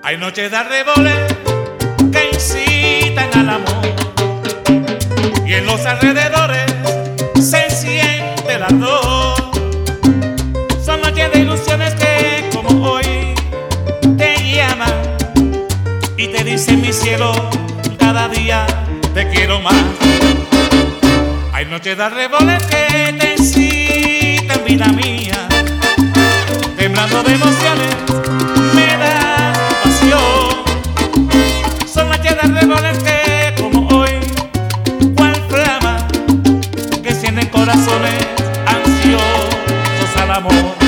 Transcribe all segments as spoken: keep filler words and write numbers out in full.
Hay noches de arreboles que incitan al amor y en los alrededores se siente el ardor. Son noches de ilusiones que como hoy te llaman y te dicen mi cielo, cada día te quiero más. Hay noches de arreboles que te incitan, vida mía, temblando de emociones me da pasión. Son noches de arreboles que como hoy, cual flama que encienden corazones ansiosos al amor.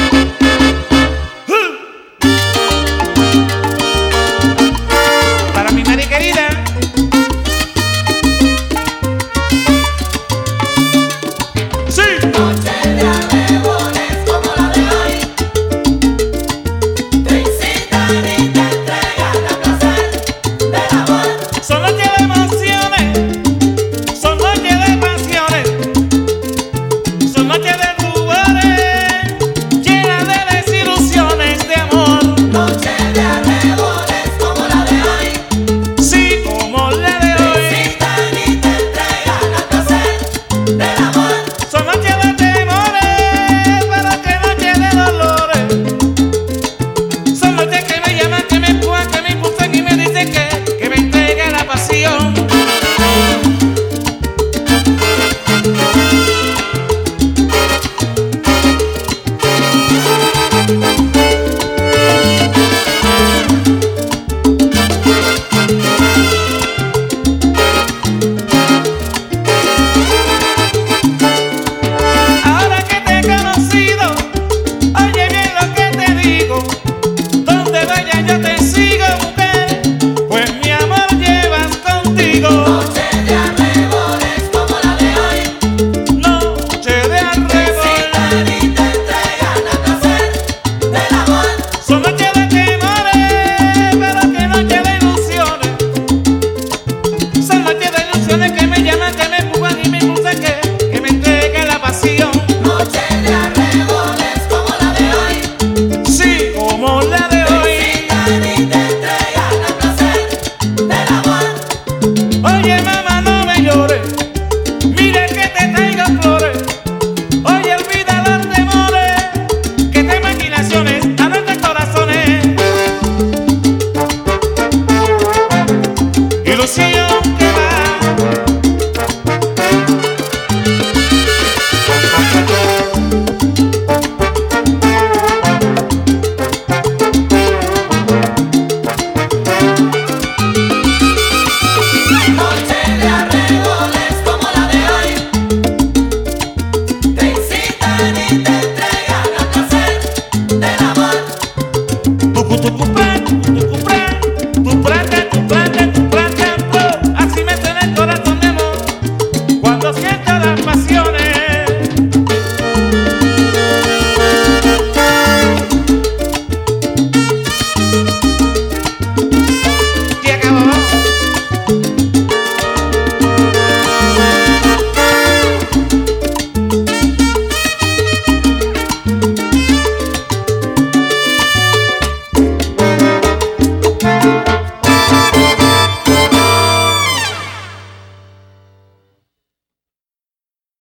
Para mi Mari querida, ilusión